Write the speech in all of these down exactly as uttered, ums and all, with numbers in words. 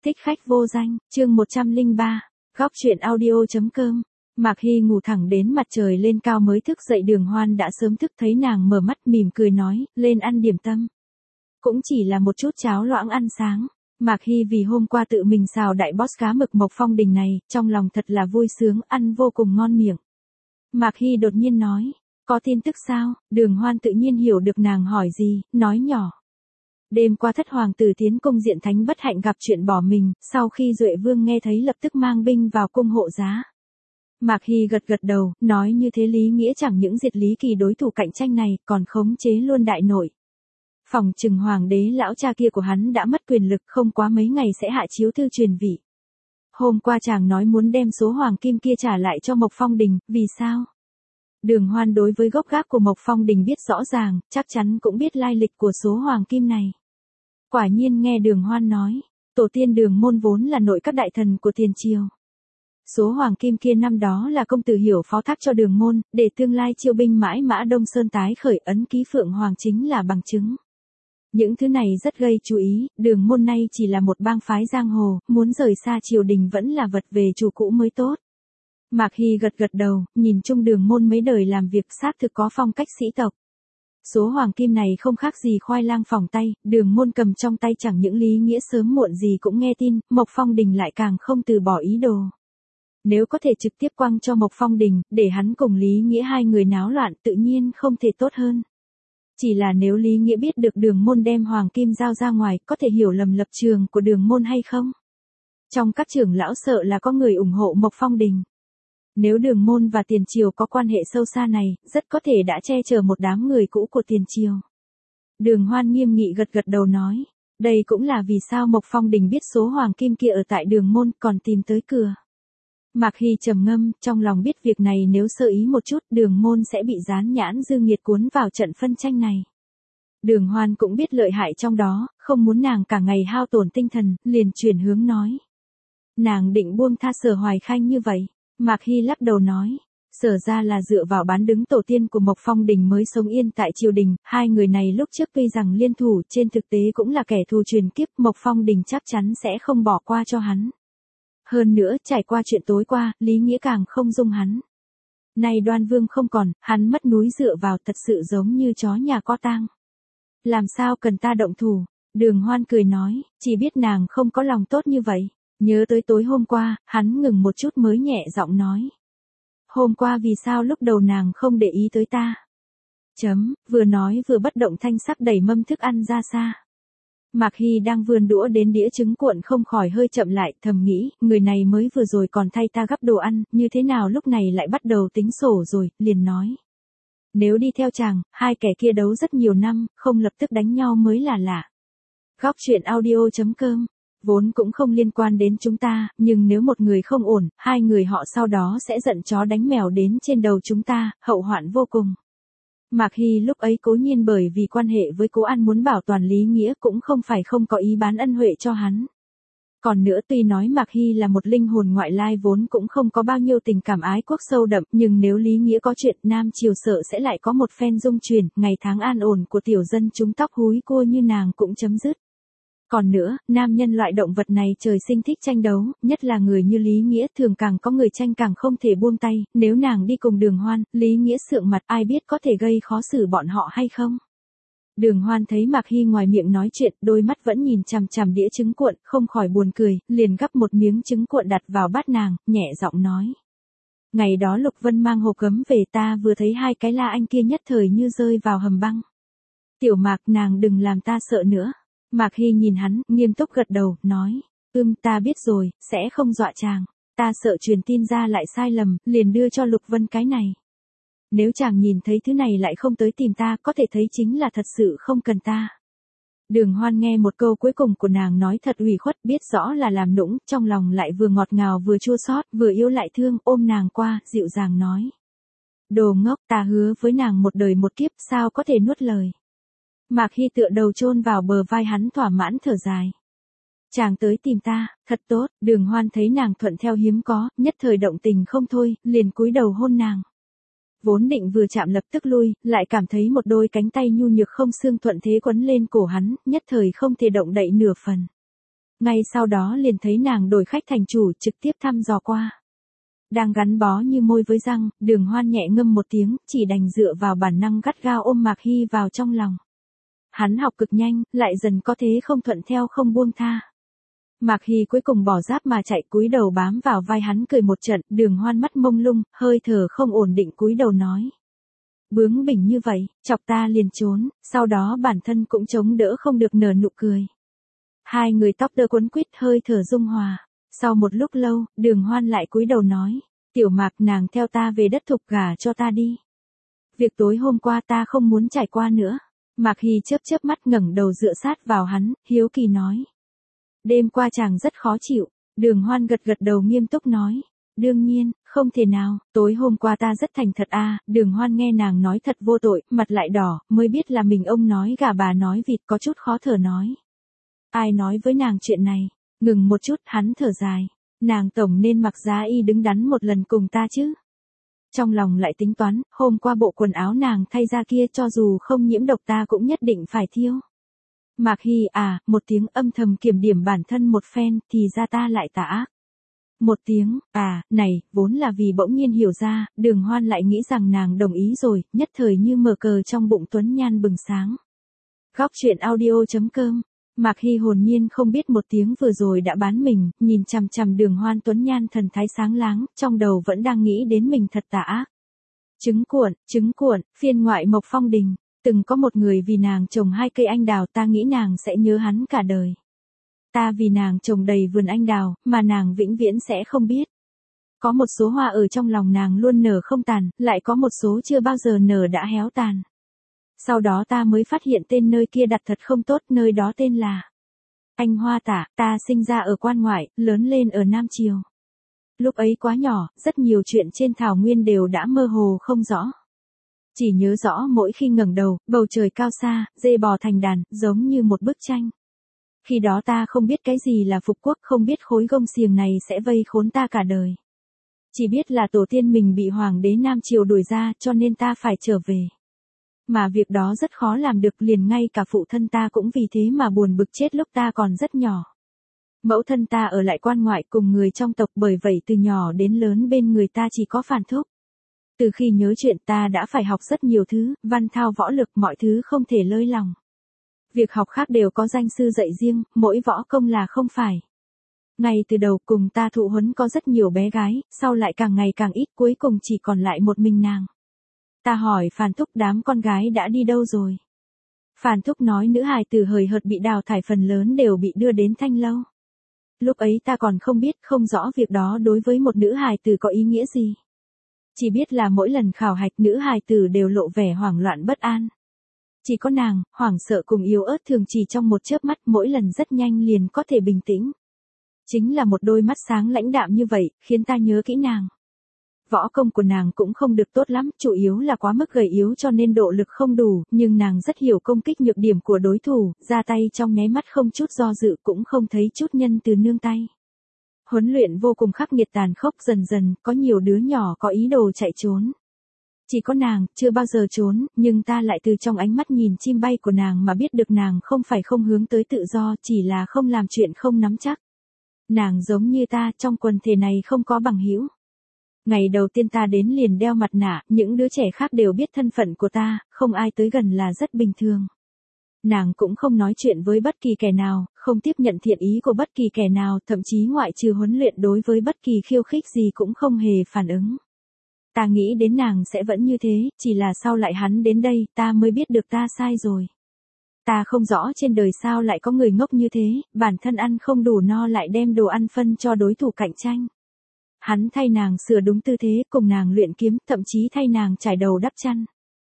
Thích khách vô danh, chương một trăm lẻ ba, góc truyện audio.com. Mạc Hy ngủ thẳng đến mặt trời lên cao mới thức dậy. Đường Hoan đã sớm thức thấy nàng mở mắt mỉm cười nói, lên ăn điểm tâm. Cũng chỉ là một chút cháo loãng ăn sáng. Mạc Hy vì hôm qua tự mình xào đại boss cá mực Mộc Phong Đình này, trong lòng thật là vui sướng, ăn vô cùng ngon miệng. Mạc Hy đột nhiên nói, có tin tức sao? Đường Hoan tự nhiên hiểu được nàng hỏi gì, nói nhỏ. Đêm qua thất hoàng tử tiến cung Diện Thánh bất hạnh gặp chuyện bỏ mình, sau khi Duệ Vương nghe thấy lập tức mang binh vào cung hộ giá. Mạc Hy gật gật đầu, nói như thế Lý Nghĩa chẳng những diệt Lý Kỳ đối thủ cạnh tranh này, còn khống chế luôn đại nội. Phòng trừng hoàng đế lão cha kia của hắn đã mất quyền lực, không quá mấy ngày sẽ hạ chiếu thư truyền vị. Hôm qua chàng nói muốn đem số hoàng kim kia trả lại cho Mộc Phong Đình, vì sao? Đường Hoan đối với gốc gác của Mộc Phong Đình biết rõ ràng, chắc chắn cũng biết lai lịch của số hoàng kim này. Quả nhiên nghe Đường Hoan nói, tổ tiên Đường Môn vốn là nội các đại thần của tiền triều. Số hoàng kim kia năm đó là công tử Hiểu phó thác cho Đường Môn, để tương lai chiêu binh mãi mã Đông Sơn tái khởi, ấn ký Phượng Hoàng chính là bằng chứng. Những thứ này rất gây chú ý, Đường Môn nay chỉ là một bang phái giang hồ, muốn rời xa triều đình vẫn là vật về chủ cũ mới tốt. Mạc Hy gật gật đầu, nhìn chung Đường Môn mấy đời làm việc xác thực có phong cách sĩ tộc. Số hoàng kim này không khác gì khoai lang phỏng tay, Đường Môn cầm trong tay chẳng những Lý Nghĩa sớm muộn gì cũng nghe tin, Mộc Phong Đình lại càng không từ bỏ ý đồ. Nếu có thể trực tiếp quăng cho Mộc Phong Đình, để hắn cùng Lý Nghĩa hai người náo loạn tự nhiên không thể tốt hơn. Chỉ là nếu Lý Nghĩa biết được Đường Môn đem hoàng kim giao ra ngoài, có thể hiểu lầm lập trường của Đường Môn hay không? Trong các trưởng lão sợ là có người ủng hộ Mộc Phong Đình. Nếu Đường Môn và tiền triều có quan hệ sâu xa này, rất có thể đã che chở một đám người cũ của tiền triều. Đường Hoan nghiêm nghị gật gật đầu nói, đây cũng là vì sao Mộc Phong Đình biết số hoàng kim kia ở tại Đường Môn còn tìm tới cửa. Mạc Hy trầm ngâm, trong lòng biết việc này nếu sơ ý một chút, Đường Môn sẽ bị gián nhãn dư nghiệt cuốn vào trận phân tranh này. Đường Hoan cũng biết lợi hại trong đó, không muốn nàng cả ngày hao tổn tinh thần, liền chuyển hướng nói. Nàng định buông tha Sở Hoài Khanh như vậy. Mạc Hy lắc đầu nói, Sở ra là dựa vào bán đứng tổ tiên của Mộc Phong Đình mới sống yên tại triều đình, hai người này lúc trước tuy rằng liên thủ, trên thực tế cũng là kẻ thù truyền kiếp, Mộc Phong Đình chắc chắn sẽ không bỏ qua cho hắn. Hơn nữa, trải qua chuyện tối qua, Lý Nghĩa càng không dung hắn. Nay Đoan Vương không còn, hắn mất núi dựa vào thật sự giống như chó nhà có tang. Làm sao cần ta động thủ? Đường Hoan cười nói, chỉ biết nàng không có lòng tốt như vậy. Nhớ tới tối hôm qua, hắn ngừng một chút mới nhẹ giọng nói. Hôm qua vì sao lúc đầu nàng không để ý tới ta? Chấm, vừa nói vừa bất động thanh sắc đẩy mâm thức ăn ra xa. Mạc Hy đang vươn đũa đến đĩa trứng cuộn không khỏi hơi chậm lại, thầm nghĩ, người này mới vừa rồi còn thay ta gắp đồ ăn, như thế nào lúc này lại bắt đầu tính sổ rồi, liền nói. Nếu đi theo chàng, hai kẻ kia đấu rất nhiều năm, không lập tức đánh nhau mới là lạ. Góc truyện audio.com. Vốn cũng không liên quan đến chúng ta, nhưng nếu một người không ổn, hai người họ sau đó sẽ giận chó đánh mèo đến trên đầu chúng ta, hậu hoạn vô cùng. Mạc Hy lúc ấy cố nhiên bởi vì quan hệ với Cố An muốn bảo toàn Lý Nghĩa cũng không phải không có ý bán ân huệ cho hắn. Còn nữa tuy nói Mạc Hy là một linh hồn ngoại lai vốn cũng không có bao nhiêu tình cảm ái quốc sâu đậm, nhưng nếu Lý Nghĩa có chuyện Nam Triều sợ sẽ lại có một phen dung chuyển, ngày tháng an ổn của tiểu dân chúng tóc húi cua như nàng cũng chấm dứt. Còn nữa, nam nhân loại động vật này trời sinh thích tranh đấu, nhất là người như Lý Nghĩa thường càng có người tranh càng không thể buông tay, nếu nàng đi cùng Đường Hoan, Lý Nghĩa sượng mặt ai biết có thể gây khó xử bọn họ hay không. Đường Hoan thấy Mạc Hy ngoài miệng nói chuyện, đôi mắt vẫn nhìn chằm chằm đĩa trứng cuộn, không khỏi buồn cười, liền gắp một miếng trứng cuộn đặt vào bát nàng, nhẹ giọng nói. Ngày đó Lục Vân mang hộp gấm về ta vừa thấy hai cái la anh kia nhất thời như rơi vào hầm băng. Tiểu Mạc nàng đừng làm ta sợ nữa. Mạc Hy nhìn hắn, nghiêm túc gật đầu, nói, ưm ta biết rồi, sẽ không dọa chàng, ta sợ truyền tin ra lại sai lầm, liền đưa cho Lục Vân cái này. Nếu chàng nhìn thấy thứ này lại không tới tìm ta, có thể thấy chính là thật sự không cần ta. Đường Hoan nghe một câu cuối cùng của nàng nói thật ủy khuất, biết rõ là làm nũng, trong lòng lại vừa ngọt ngào vừa chua xót, vừa yêu lại thương, ôm nàng qua, dịu dàng nói. Đồ ngốc, ta hứa với nàng một đời một kiếp, sao có thể nuốt lời. Mạc Hy tựa đầu chôn vào bờ vai hắn thỏa mãn thở dài. Chàng tới tìm ta, thật tốt, Đường Hoan thấy nàng thuận theo hiếm có, nhất thời động tình không thôi, liền cúi đầu hôn nàng. Vốn định vừa chạm lập tức lui, lại cảm thấy một đôi cánh tay nhu nhược không xương thuận thế quấn lên cổ hắn, nhất thời không thể động đậy nửa phần. Ngay sau đó liền thấy nàng đổi khách thành chủ trực tiếp thăm dò qua. Đang gắn bó như môi với răng, Đường Hoan nhẹ ngâm một tiếng, chỉ đành dựa vào bản năng gắt gao ôm Mạc Hy vào trong lòng. Hắn học cực nhanh, lại dần có thế không thuận theo không buông tha. Mạc Hy cuối cùng bỏ giáp mà chạy cúi đầu bám vào vai hắn cười một trận, Đường Hoan mắt mông lung, hơi thở không ổn định cúi đầu nói. Bướng bỉnh như vậy, chọc ta liền trốn, sau đó bản thân cũng chống đỡ không được nở nụ cười. Hai người tóc đơ quấn quýt hơi thở dung hòa. Sau một lúc lâu, Đường Hoan lại cúi đầu nói, Tiểu Mạc nàng theo ta về đất thục gả cho ta đi. Việc tối hôm qua ta không muốn trải qua nữa. Mạc Hy chớp chớp mắt ngẩng đầu dựa sát vào hắn, hiếu kỳ nói. Đêm qua chàng rất khó chịu, Đường Hoan gật gật đầu nghiêm túc nói. Đương nhiên, không thể nào, tối hôm qua ta rất thành thật a. À. Đường Hoan nghe nàng nói thật vô tội, mặt lại đỏ, mới biết là mình ông nói gà bà nói vịt có chút khó thở nói. Ai nói với nàng chuyện này? Ngừng một chút, hắn thở dài. Nàng tổng nên mặc giá y đứng đắn một lần cùng ta chứ. Trong lòng lại tính toán, hôm qua bộ quần áo nàng thay ra kia cho dù không nhiễm độc ta cũng nhất định phải thiêu. Mạc Hy à, một tiếng âm thầm kiểm điểm bản thân một phen, thì ra ta lại tà ác. Một tiếng, à, này, vốn là vì bỗng nhiên hiểu ra, Đường Hoan lại nghĩ rằng nàng đồng ý rồi, nhất thời như mở cờ trong bụng Tuấn Nhan bừng sáng. Góc truyện audio chấm com. Mạc Hy hồn nhiên không biết một tiếng vừa rồi đã bán mình, nhìn chằm chằm Đường Hoan Tuấn Nhan thần thái sáng láng, trong đầu vẫn đang nghĩ đến mình thật tà ác. Trứng cuộn, trứng cuộn, phiên ngoại Mộc Phong Đình, từng có một người vì nàng trồng hai cây anh đào, ta nghĩ nàng sẽ nhớ hắn cả đời. Ta vì nàng trồng đầy vườn anh đào, mà nàng vĩnh viễn sẽ không biết. Có một số hoa ở trong lòng nàng luôn nở không tàn, lại có một số chưa bao giờ nở đã héo tàn. Sau đó ta mới phát hiện tên nơi kia đặt thật không tốt, nơi đó tên là Anh Hoa Tả, ta sinh ra ở quan ngoại, lớn lên ở Nam Triều. Lúc ấy quá nhỏ, rất nhiều chuyện trên thảo nguyên đều đã mơ hồ không rõ. Chỉ nhớ rõ mỗi khi ngẩng đầu, bầu trời cao xa, dê bò thành đàn, giống như một bức tranh. Khi đó ta không biết cái gì là phục quốc, không biết khối gông xiềng này sẽ vây khốn ta cả đời. Chỉ biết là tổ tiên mình bị hoàng đế Nam Triều đuổi ra, cho nên ta phải trở về. Mà việc đó rất khó làm được, liền ngay cả phụ thân ta cũng vì thế mà buồn bực chết lúc ta còn rất nhỏ. Mẫu thân ta ở lại quan ngoại cùng người trong tộc, bởi vậy từ nhỏ đến lớn bên người ta chỉ có Phàn Thúc. Từ khi nhớ chuyện ta đã phải học rất nhiều thứ, văn thao võ lực, mọi thứ không thể lơi lòng. Việc học khác đều có danh sư dạy riêng, mỗi võ công là không phải. Ngay từ đầu cùng ta thụ huấn có rất nhiều bé gái, sau lại càng ngày càng ít, cuối cùng chỉ còn lại một mình nàng. Ta hỏi Phàn Thúc đám con gái đã đi đâu rồi. Phàn Thúc nói nữ hài tử hời hợt bị đào thải phần lớn đều bị đưa đến Thanh Lâu. Lúc ấy ta còn không biết, không rõ việc đó đối với một nữ hài tử có ý nghĩa gì. Chỉ biết là mỗi lần khảo hạch nữ hài tử đều lộ vẻ hoảng loạn bất an. Chỉ có nàng, hoảng sợ cùng yếu ớt thường chỉ trong một chớp mắt, mỗi lần rất nhanh liền có thể bình tĩnh. Chính là một đôi mắt sáng lãnh đạm như vậy, khiến ta nhớ kỹ nàng. Võ công của nàng cũng không được tốt lắm, chủ yếu là quá mức gầy yếu cho nên độ lực không đủ, nhưng nàng rất hiểu công kích nhược điểm của đối thủ, ra tay trong nháy mắt không chút do dự, cũng không thấy chút nhân từ nương tay. Huấn luyện vô cùng khắc nghiệt tàn khốc, dần dần, có nhiều đứa nhỏ có ý đồ chạy trốn. Chỉ có nàng, chưa bao giờ trốn, nhưng ta lại từ trong ánh mắt nhìn chim bay của nàng mà biết được nàng không phải không hướng tới tự do, chỉ là không làm chuyện không nắm chắc. Nàng giống như ta, trong quần thể này không có bằng hữu. Ngày đầu tiên ta đến liền đeo mặt nạ, những đứa trẻ khác đều biết thân phận của ta, không ai tới gần là rất bình thường. Nàng cũng không nói chuyện với bất kỳ kẻ nào, không tiếp nhận thiện ý của bất kỳ kẻ nào, thậm chí ngoại trừ huấn luyện đối với bất kỳ khiêu khích gì cũng không hề phản ứng. Ta nghĩ đến nàng sẽ vẫn như thế, chỉ là sau lại hắn đến đây, ta mới biết được ta sai rồi. Ta không rõ trên đời sao lại có người ngốc như thế, bản thân ăn không đủ no lại đem đồ ăn phân cho đối thủ cạnh tranh. Hắn thay nàng sửa đúng tư thế, cùng nàng luyện kiếm, thậm chí thay nàng trải đầu đắp chăn.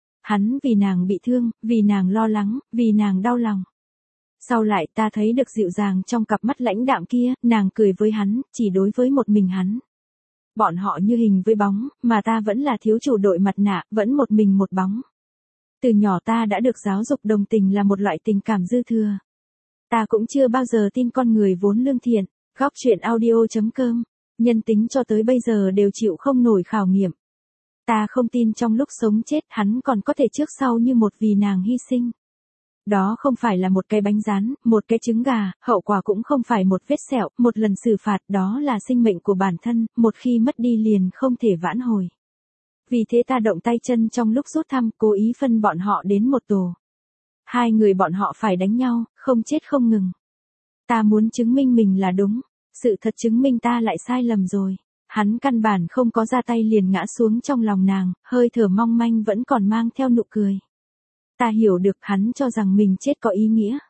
Hắn vì nàng bị thương, vì nàng lo lắng, vì nàng đau lòng. Sau lại ta thấy được dịu dàng trong cặp mắt lãnh đạm kia, nàng cười với hắn, chỉ đối với một mình hắn. Bọn họ như hình với bóng, mà ta vẫn là thiếu chủ đội mặt nạ, vẫn một mình một bóng. Từ nhỏ ta đã được giáo dục đồng tình là một loại tình cảm dư thừa. Ta cũng chưa bao giờ tin con người vốn lương thiện. Góc truyện audio chấm com. Nhân tính cho tới bây giờ đều chịu không nổi khảo nghiệm. Ta không tin trong lúc sống chết hắn còn có thể trước sau như một vì nàng hy sinh. Đó không phải là một cái bánh rán, một cái trứng gà, hậu quả cũng không phải một vết sẹo, một lần xử phạt, đó là sinh mệnh của bản thân, một khi mất đi liền không thể vãn hồi. Vì thế ta động tay chân trong lúc rút thăm, cố ý phân bọn họ đến một tổ. Hai người bọn họ phải đánh nhau, không chết không ngừng. Ta muốn chứng minh mình là đúng, sự thật chứng minh ta lại sai lầm rồi. Hắn căn bản không có ra tay liền ngã xuống trong lòng nàng, hơi thở mong manh vẫn còn mang theo nụ cười. Ta hiểu được hắn cho rằng mình chết có ý nghĩa.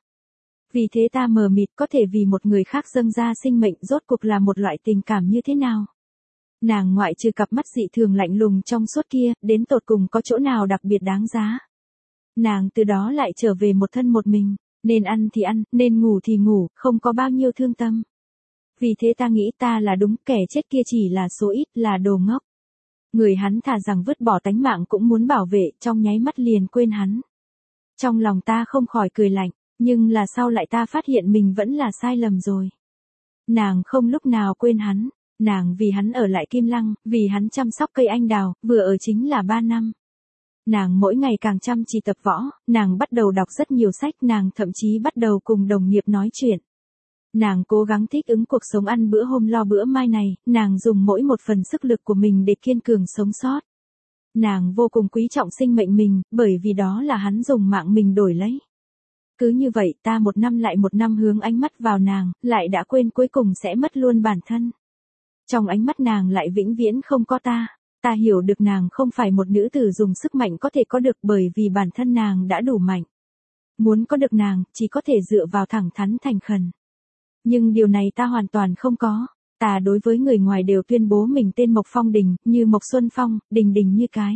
Vì thế ta mờ mịt có thể vì một người khác dâng ra sinh mệnh rốt cuộc là một loại tình cảm như thế nào. Nàng ngoại trừ cặp mắt dị thường lạnh lùng trong suốt kia, đến tột cùng có chỗ nào đặc biệt đáng giá. Nàng từ đó lại trở về một thân một mình, nên ăn thì ăn, nên ngủ thì ngủ, không có bao nhiêu thương tâm. Vì thế ta nghĩ ta là đúng, kẻ chết kia chỉ là số ít, là đồ ngốc. Người hắn thà rằng vứt bỏ tánh mạng cũng muốn bảo vệ, trong nháy mắt liền quên hắn. Trong lòng ta không khỏi cười lạnh, nhưng là sau lại ta phát hiện mình vẫn là sai lầm rồi. Nàng không lúc nào quên hắn, nàng vì hắn ở lại Kim Lăng, vì hắn chăm sóc cây anh đào, vừa ở chính là ba năm. Nàng mỗi ngày càng chăm chỉ tập võ, nàng bắt đầu đọc rất nhiều sách, nàng thậm chí bắt đầu cùng đồng nghiệp nói chuyện. Nàng cố gắng thích ứng cuộc sống ăn bữa hôm lo bữa mai này, nàng dùng mỗi một phần sức lực của mình để kiên cường sống sót. Nàng vô cùng quý trọng sinh mệnh mình, bởi vì đó là hắn dùng mạng mình đổi lấy. Cứ như vậy ta một năm lại một năm hướng ánh mắt vào nàng, lại đã quên cuối cùng sẽ mất luôn bản thân. Trong ánh mắt nàng lại vĩnh viễn không có ta. Ta hiểu được nàng không phải một nữ tử dùng sức mạnh có thể có được bởi vì bản thân nàng đã đủ mạnh. Muốn có được nàng, chỉ có thể dựa vào thẳng thắn thành khẩn. Nhưng điều này ta hoàn toàn không có. Ta đối với người ngoài đều tuyên bố mình tên Mộc Phong Đình, như Mộc Xuân Phong, Đình Đình như cái.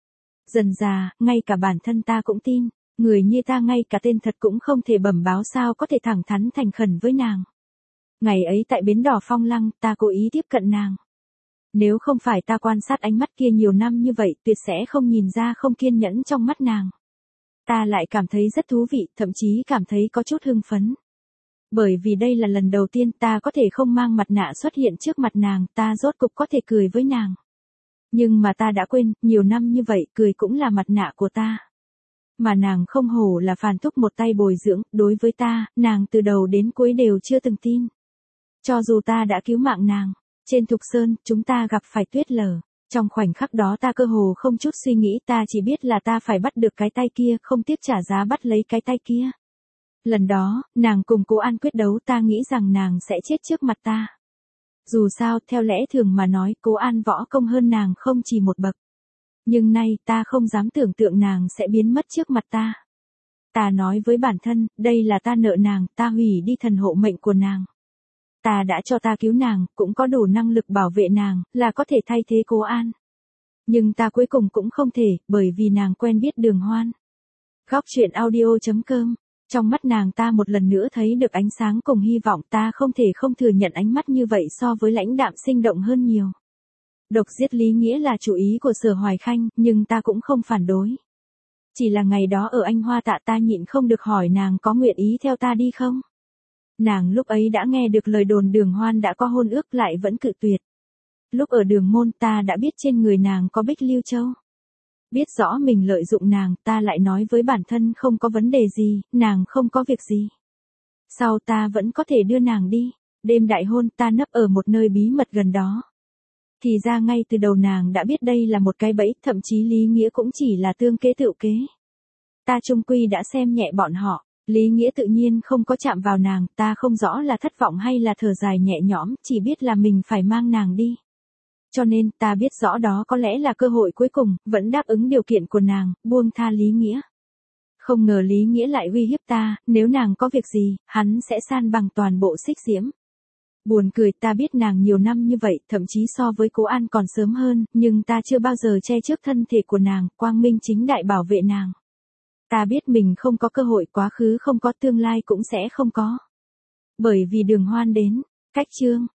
Dần dà, ngay cả bản thân ta cũng tin, người như ta ngay cả tên thật cũng không thể bẩm báo sao có thể thẳng thắn thành khẩn với nàng. Ngày ấy tại bến đỏ Phong Lăng, ta cố ý tiếp cận nàng. Nếu không phải ta quan sát ánh mắt kia nhiều năm như vậy, tuyệt sẽ không nhìn ra không kiên nhẫn trong mắt nàng. Ta lại cảm thấy rất thú vị, thậm chí cảm thấy có chút hưng phấn. Bởi vì đây là lần đầu tiên ta có thể không mang mặt nạ xuất hiện trước mặt nàng, ta rốt cục có thể cười với nàng. Nhưng mà ta đã quên, nhiều năm như vậy, cười cũng là mặt nạ của ta. Mà nàng không hổ là phàn thúc một tay bồi dưỡng, đối với ta, nàng từ đầu đến cuối đều chưa từng tin. Cho dù ta đã cứu mạng nàng, trên Thục Sơn, chúng ta gặp phải tuyết lở. Trong khoảnh khắc đó ta cơ hồ không chút suy nghĩ, ta chỉ biết là ta phải bắt được cái tay kia, không tiếc trả giá bắt lấy cái tay kia. Lần đó, nàng cùng Cố An quyết đấu, ta nghĩ rằng nàng sẽ chết trước mặt ta. Dù sao, theo lẽ thường mà nói, Cố An võ công hơn nàng không chỉ một bậc. Nhưng nay, ta không dám tưởng tượng nàng sẽ biến mất trước mặt ta. Ta nói với bản thân, đây là ta nợ nàng, ta hủy đi thần hộ mệnh của nàng. Ta đã cho ta cứu nàng, cũng có đủ năng lực bảo vệ nàng, là có thể thay thế Cố An. Nhưng ta cuối cùng cũng không thể, bởi vì nàng quen biết Đường Hoan. Góc truyện audio chấm com. Trong mắt nàng ta một lần nữa thấy được ánh sáng cùng hy vọng, ta không thể không thừa nhận ánh mắt như vậy so với lãnh đạm sinh động hơn nhiều. Độc giết Lý Nghĩa là chủ ý của Sở Hoài Khanh, nhưng ta cũng không phản đối. Chỉ là ngày đó ở Anh Hoa Tạ ta nhịn không được hỏi nàng có nguyện ý theo ta đi không? Nàng lúc ấy đã nghe được lời đồn Đường Hoan đã có hôn ước lại vẫn cự tuyệt. Lúc ở Đường Môn ta đã biết trên người nàng có Bích Lưu Châu. Biết rõ mình lợi dụng nàng, ta lại nói với bản thân không có vấn đề gì, nàng không có việc gì. Sau ta vẫn có thể đưa nàng đi. Đêm đại hôn ta nấp ở một nơi bí mật gần đó. Thì ra ngay từ đầu nàng đã biết đây là một cái bẫy, thậm chí Lý Nghĩa cũng chỉ là tương kế tựu kế. Ta chung quy đã xem nhẹ bọn họ. Lý Nghĩa tự nhiên không có chạm vào nàng, ta không rõ là thất vọng hay là thở dài nhẹ nhõm, chỉ biết là mình phải mang nàng đi. Cho nên, ta biết rõ đó có lẽ là cơ hội cuối cùng, vẫn đáp ứng điều kiện của nàng, buông tha Lý Nghĩa. Không ngờ Lý Nghĩa lại uy hiếp ta, nếu nàng có việc gì, hắn sẽ san bằng toàn bộ Xích Diễm. Buồn cười, ta biết nàng nhiều năm như vậy, thậm chí so với Cố An còn sớm hơn, nhưng ta chưa bao giờ che trước thân thể của nàng, quang minh chính đại bảo vệ nàng. Ta biết mình không có cơ hội, quá khứ không có, tương lai cũng sẽ không có. Bởi vì Đường Hoan đến. Cách chương